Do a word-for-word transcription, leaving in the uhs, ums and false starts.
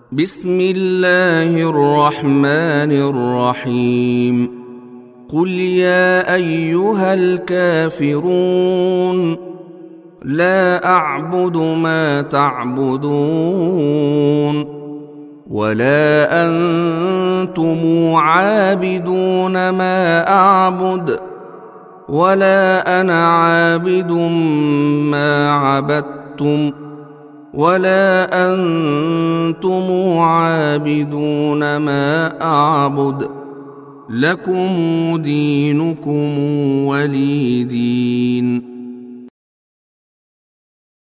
بسم الله الرحمن الرحيم قل يا أيها الكافرون لا أعبد ما تعبدون ولا أنتم عابدون ما أعبد ولا أنا عابد ما عبدتم ولا أنتم عابدون ما أعبد لكم دينكم ولي دين.